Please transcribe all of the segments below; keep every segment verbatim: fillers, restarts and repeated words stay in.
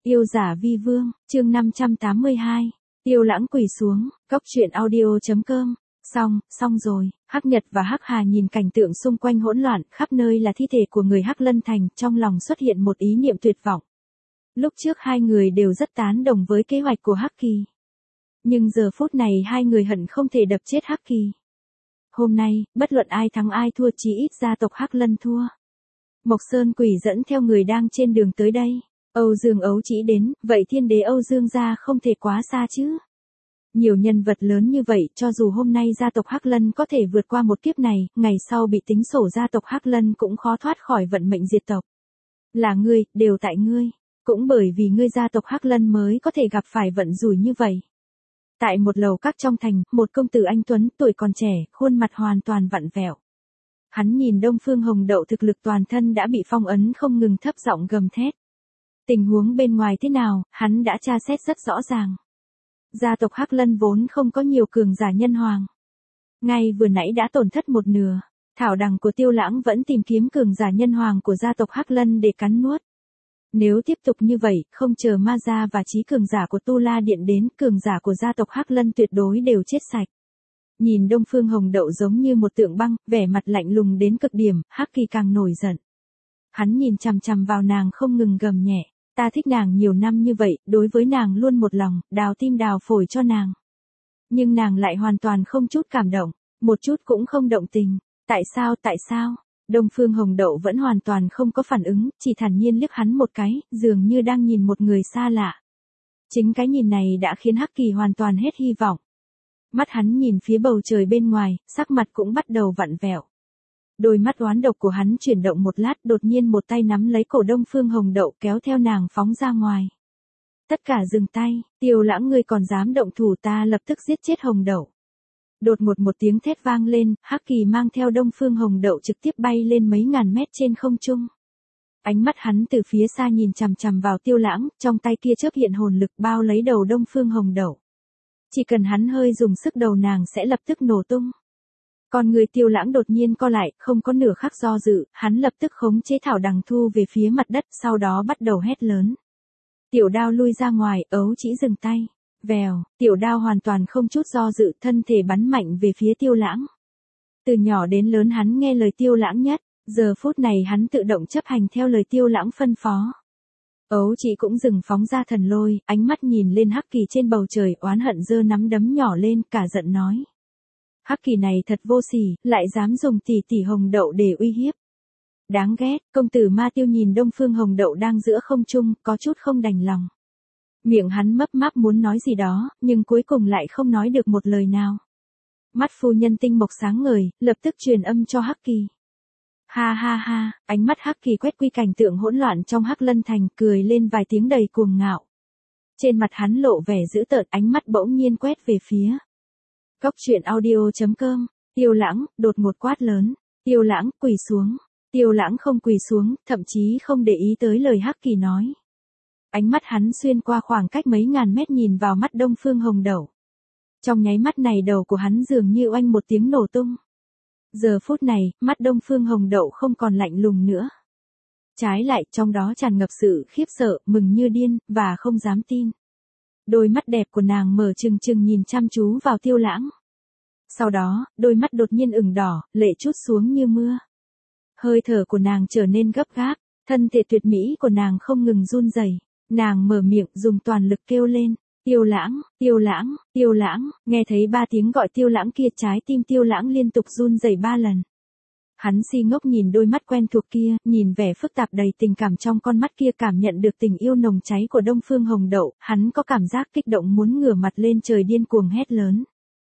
Yêu giả vi vương, chương năm trăm tám mươi hai. Tiêu Lãng quỳ xuống, cốc truyện audio chấm com. Xong, xong rồi. Hắc Nhật và Hắc Hà nhìn cảnh tượng xung quanh hỗn loạn, khắp nơi là thi thể của người Hắc Lân Thành, trong lòng xuất hiện một ý niệm tuyệt vọng. Lúc trước hai người đều rất tán đồng với kế hoạch của Hắc Kỳ. Nhưng giờ phút này hai người hận không thể đập chết Hắc Kỳ. Hôm nay, bất luận ai thắng ai thua, chí ít gia tộc Hắc Lân thua. Mộc Sơn Quỷ dẫn theo người đang trên đường tới đây. Âu Dương Ấu Chỉ đến, vậy thiên đế Âu Dương gia không thể quá xa chứ. Nhiều nhân vật lớn như vậy, cho dù hôm nay gia tộc Hắc Lân có thể vượt qua một kiếp này, ngày sau bị tính sổ gia tộc Hắc Lân cũng khó thoát khỏi vận mệnh diệt tộc. Là ngươi, đều tại ngươi. Cũng bởi vì ngươi gia tộc Hắc Lân mới có thể gặp phải vận rủi như vậy. Tại một lầu các trong thành, một công tử anh tuấn, tuổi còn trẻ, khuôn mặt hoàn toàn vặn vẹo. Hắn nhìn Đông Phương Hồng Đậu thực lực toàn thân đã bị phong ấn, không ngừng thấp giọng gầm thét. Tình huống bên ngoài thế nào, hắn đã tra xét rất rõ ràng. Gia tộc Hắc Lân vốn không có nhiều cường giả nhân hoàng. Ngay vừa nãy đã tổn thất một nửa. Thảo đằng của Tiêu Lãng vẫn tìm kiếm cường giả nhân hoàng của gia tộc Hắc Lân để cắn nuốt. Nếu tiếp tục như vậy, không chờ ma gia và trí cường giả của Tu La Điện đến, cường giả của gia tộc Hắc Lân tuyệt đối đều chết sạch. Nhìn Đông Phương Hồng Đậu giống như một tượng băng, vẻ mặt lạnh lùng đến cực điểm, Hắc Kỳ càng nổi giận. Hắn nhìn chằm chằm vào nàng không ngừng gầm nhẹ. Ta thích nàng nhiều năm như vậy, đối với nàng luôn một lòng, đào tim đào phổi cho nàng. Nhưng nàng lại hoàn toàn không chút cảm động, một chút cũng không động tình. Tại sao, tại sao? Đông Phương Hồng Đậu vẫn hoàn toàn không có phản ứng, chỉ thản nhiên liếc hắn một cái, dường như đang nhìn một người xa lạ. Chính cái nhìn này đã khiến Hắc Kỳ hoàn toàn hết hy vọng. Mắt hắn nhìn phía bầu trời bên ngoài, sắc mặt cũng bắt đầu vặn vẹo. Đôi mắt oán độc của hắn chuyển động một lát, đột nhiên một tay nắm lấy cổ Đông Phương Hồng Đậu kéo theo nàng phóng ra ngoài. Tất cả dừng tay, Tiêu Lãng, ngươi còn dám động thủ, ta lập tức giết chết Hồng Đậu. Đột ngột một tiếng thét vang lên, Hắc Kỳ mang theo Đông Phương Hồng Đậu trực tiếp bay lên mấy ngàn mét trên không trung. Ánh mắt hắn từ phía xa nhìn chằm chằm vào Tiêu Lãng, trong tay kia chớp hiện hồn lực bao lấy đầu Đông Phương Hồng Đậu. Chỉ cần hắn hơi dùng sức, đầu nàng sẽ lập tức nổ tung. Còn người Tiêu Lãng đột nhiên co lại, không có nửa khắc do dự, hắn lập tức khống chế thảo đằng thu về phía mặt đất, sau đó bắt đầu hét lớn. Tiểu đao lui ra ngoài, Ấu Chỉ dừng tay. Vèo, tiểu đao hoàn toàn không chút do dự, thân thể bắn mạnh về phía Tiêu Lãng. Từ nhỏ đến lớn hắn nghe lời Tiêu Lãng nhất, giờ phút này hắn tự động chấp hành theo lời Tiêu Lãng phân phó. Ấu Chỉ cũng dừng phóng ra thần lôi, ánh mắt nhìn lên Hắc Kỳ trên bầu trời, oán hận giơ nắm đấm nhỏ lên, cả giận nói. Hắc Kỳ này thật vô sỉ, lại dám dùng tỷ tỷ Hồng Đậu để uy hiếp. Đáng ghét. Công tử Ma Tiêu nhìn Đông Phương Hồng Đậu đang giữa không trung, có chút không đành lòng. Miệng hắn mấp máp muốn nói gì đó, nhưng cuối cùng lại không nói được một lời nào. Mắt phu nhân tinh mộc sáng ngời, lập tức truyền âm cho Hắc Kỳ. Ha ha ha, ánh mắt Hắc Kỳ quét quy cảnh tượng hỗn loạn trong Hắc Lân Thành, cười lên vài tiếng đầy cuồng ngạo. Trên mặt hắn lộ vẻ dữ tợn, ánh mắt bỗng nhiên quét về phía cốc truyện audio chấm com. Tiêu Lãng, đột ngột quát lớn. Tiêu Lãng, quỳ xuống. Tiêu Lãng không quỳ xuống, thậm chí không để ý tới lời Hắc Kỳ nói. Ánh mắt hắn xuyên qua khoảng cách mấy ngàn mét nhìn vào mắt Đông Phương Hồng Đậu. Trong nháy mắt này đầu của hắn dường như oanh một tiếng nổ tung. Giờ phút này, mắt Đông Phương Hồng Đậu không còn lạnh lùng nữa. Trái lại, trong đó tràn ngập sự khiếp sợ, mừng như điên, và không dám tin. Đôi mắt đẹp của nàng mở trừng trừng nhìn chăm chú vào Tiêu Lãng. Sau đó, đôi mắt đột nhiên ửng đỏ, lệ trút xuống như mưa. Hơi thở của nàng trở nên gấp gáp, thân thể tuyệt mỹ của nàng không ngừng run rẩy. Nàng mở miệng dùng toàn lực kêu lên. Tiêu Lãng, Tiêu Lãng, Tiêu Lãng, nghe thấy ba tiếng gọi Tiêu Lãng kia, trái tim Tiêu Lãng liên tục run rẩy ba lần. Hắn si ngốc nhìn đôi mắt quen thuộc kia, nhìn vẻ phức tạp đầy tình cảm trong con mắt kia, cảm nhận được tình yêu nồng cháy của Đông Phương Hồng Đậu, hắn có cảm giác kích động muốn ngửa mặt lên trời điên cuồng hét lớn.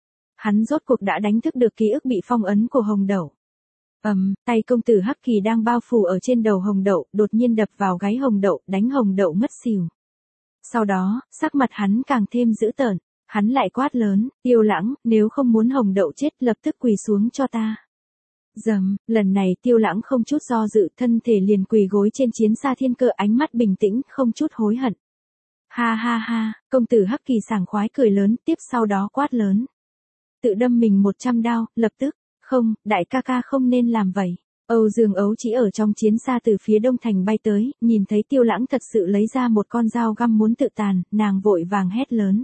Hắn rốt cuộc đã đánh thức được ký ức bị phong ấn của Hồng Đậu. Ầm, um, tay công tử Hắc Kỳ đang bao phủ ở trên đầu Hồng Đậu, đột nhiên đập vào gáy Hồng Đậu, đánh Hồng Đậu ngất xỉu. Sau đó, sắc mặt hắn càng thêm dữ tợn, hắn lại quát lớn, Tiêu Lãng, nếu không muốn Hồng Đậu chết, lập tức quỳ xuống cho ta. Dầm, lần này Tiêu Lãng không chút do dự, thân thể liền quỳ gối trên chiến xa thiên cơ, ánh mắt bình tĩnh, không chút hối hận. Ha ha ha, công tử Hắc Kỳ sảng khoái cười lớn, tiếp sau đó quát lớn. Tự đâm mình một trăm đao, lập tức, không, đại ca ca không nên làm vậy. Âu Dương Ấu Chỉ ở trong chiến xa từ phía đông thành bay tới, nhìn thấy Tiêu Lãng thật sự lấy ra một con dao găm muốn tự tàn, nàng vội vàng hét lớn.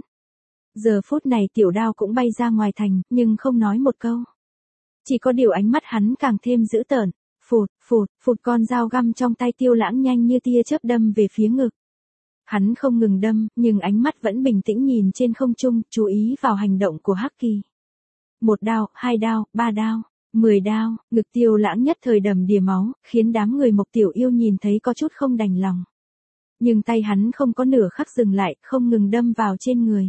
Giờ phút này Tiểu Đao cũng bay ra ngoài thành, nhưng không nói một câu. Chỉ có điều ánh mắt hắn càng thêm dữ tợn, phụt, phụt, phụt con dao găm trong tay Tiêu Lãng nhanh như tia chớp đâm về phía ngực. Hắn không ngừng đâm, nhưng ánh mắt vẫn bình tĩnh nhìn trên không trung, chú ý vào hành động của Hắc Kỳ. Một đao, hai đao, ba đao, mười đao, ngực Tiêu Lãng nhất thời đầm đìa máu, khiến đám người Mộc Tiểu Yêu nhìn thấy có chút không đành lòng. Nhưng tay hắn không có nửa khắc dừng lại, không ngừng đâm vào trên người.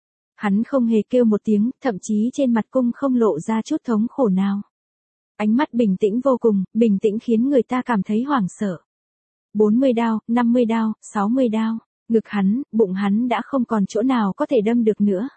Hắn không hề kêu một tiếng, thậm chí trên mặt cung không lộ ra chút thống khổ nào. Ánh mắt bình tĩnh vô cùng, bình tĩnh khiến người ta cảm thấy hoảng sợ. bốn mươi đao, năm mươi đao, sáu mươi đao, ngực hắn, bụng hắn đã không còn chỗ nào có thể đâm được nữa.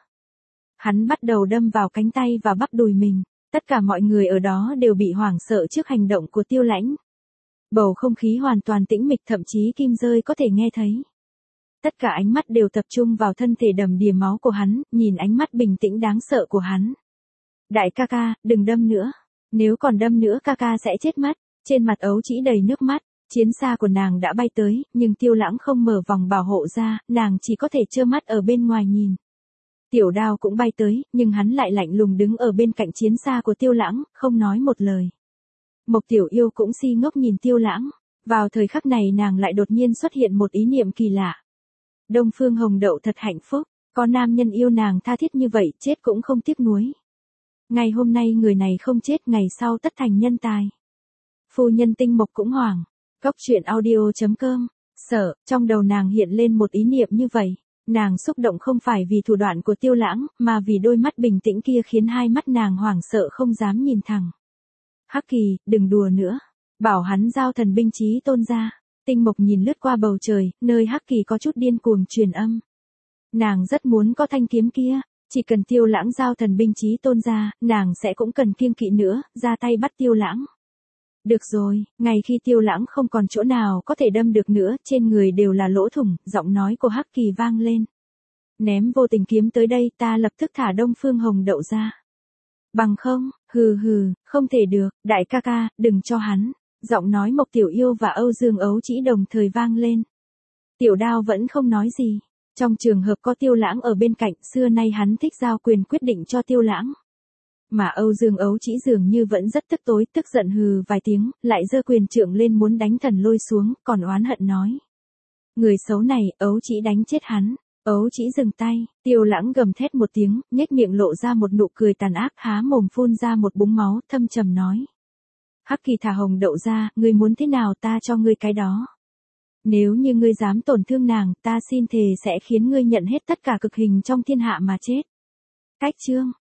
Hắn bắt đầu đâm vào cánh tay và bắp đùi mình, tất cả mọi người ở đó đều bị hoảng sợ trước hành động của Tiêu Lãnh. Bầu không khí hoàn toàn tĩnh mịch, thậm chí kim rơi có thể nghe thấy. Tất cả ánh mắt đều tập trung vào thân thể đầm đìa máu của hắn, nhìn ánh mắt bình tĩnh đáng sợ của hắn. Đại ca ca, đừng đâm nữa. Nếu còn đâm nữa ca ca sẽ chết mất. Trên mặt Ấu Chỉ đầy nước mắt, chiến xa của nàng đã bay tới, nhưng Tiêu Lãng không mở vòng bảo hộ ra, nàng chỉ có thể trơ mắt ở bên ngoài nhìn. Tiểu Đao cũng bay tới, nhưng hắn lại lạnh lùng đứng ở bên cạnh chiến xa của Tiêu Lãng, không nói một lời. Mộc Tiểu Yêu cũng si ngốc nhìn Tiêu Lãng. Vào thời khắc này nàng lại đột nhiên xuất hiện một ý niệm kỳ lạ. Đông Phương Hồng Đậu thật hạnh phúc, có nam nhân yêu nàng tha thiết như vậy, chết cũng không tiếc nuối. Ngày hôm nay người này không chết, ngày sau tất thành nhân tài. Phu nhân Tinh Mộc cũng hoảng. Góc truyện audio chấm com. Sợ, trong đầu nàng hiện lên một ý niệm như vậy. Nàng xúc động không phải vì thủ đoạn của Tiêu Lãng, mà vì đôi mắt bình tĩnh kia khiến hai mắt nàng hoảng sợ không dám nhìn thẳng. Hắc Kỳ, đừng đùa nữa. Bảo hắn giao thần binh chí tôn ra. Tinh Mộc nhìn lướt qua bầu trời, nơi Hắc Kỳ có chút điên cuồng truyền âm. Nàng rất muốn có thanh kiếm kia, chỉ cần Tiêu Lãng giao thần binh chí tôn ra, nàng sẽ cũng cần kiêng kỵ nữa, ra tay bắt Tiêu Lãng. Được rồi, ngày khi Tiêu Lãng không còn chỗ nào có thể đâm được nữa, trên người đều là lỗ thủng, giọng nói của Hắc Kỳ vang lên. Ném vô tình kiếm tới đây, ta lập tức thả Đông Phương Hồng Đậu ra. Bằng không, hừ hừ, không thể được, đại ca ca, đừng cho hắn. Giọng nói Mộc Tiểu Yêu và Âu Dương Ấu Chỉ đồng thời vang lên. Tiểu Đao vẫn không nói gì. Trong trường hợp có Tiêu Lãng ở bên cạnh, xưa nay hắn thích giao quyền quyết định cho Tiêu Lãng. Mà Âu Dương Ấu Chỉ dường như vẫn rất tức tối, tức giận hừ vài tiếng, lại giơ quyền trượng lên muốn đánh Thần Lôi xuống, còn oán hận nói. Người xấu này, Ấu Chỉ đánh chết hắn. Ấu Chỉ dừng tay, Tiêu Lãng gầm thét một tiếng, nhếch miệng lộ ra một nụ cười tàn ác, há mồm phun ra một búng máu, thâm trầm nói. Hắc Kỳ thả Hồng Đậu ra, ngươi muốn thế nào ta cho ngươi cái đó. Nếu như ngươi dám tổn thương nàng, ta xin thề sẽ khiến ngươi nhận hết tất cả cực hình trong thiên hạ mà chết. Cách chương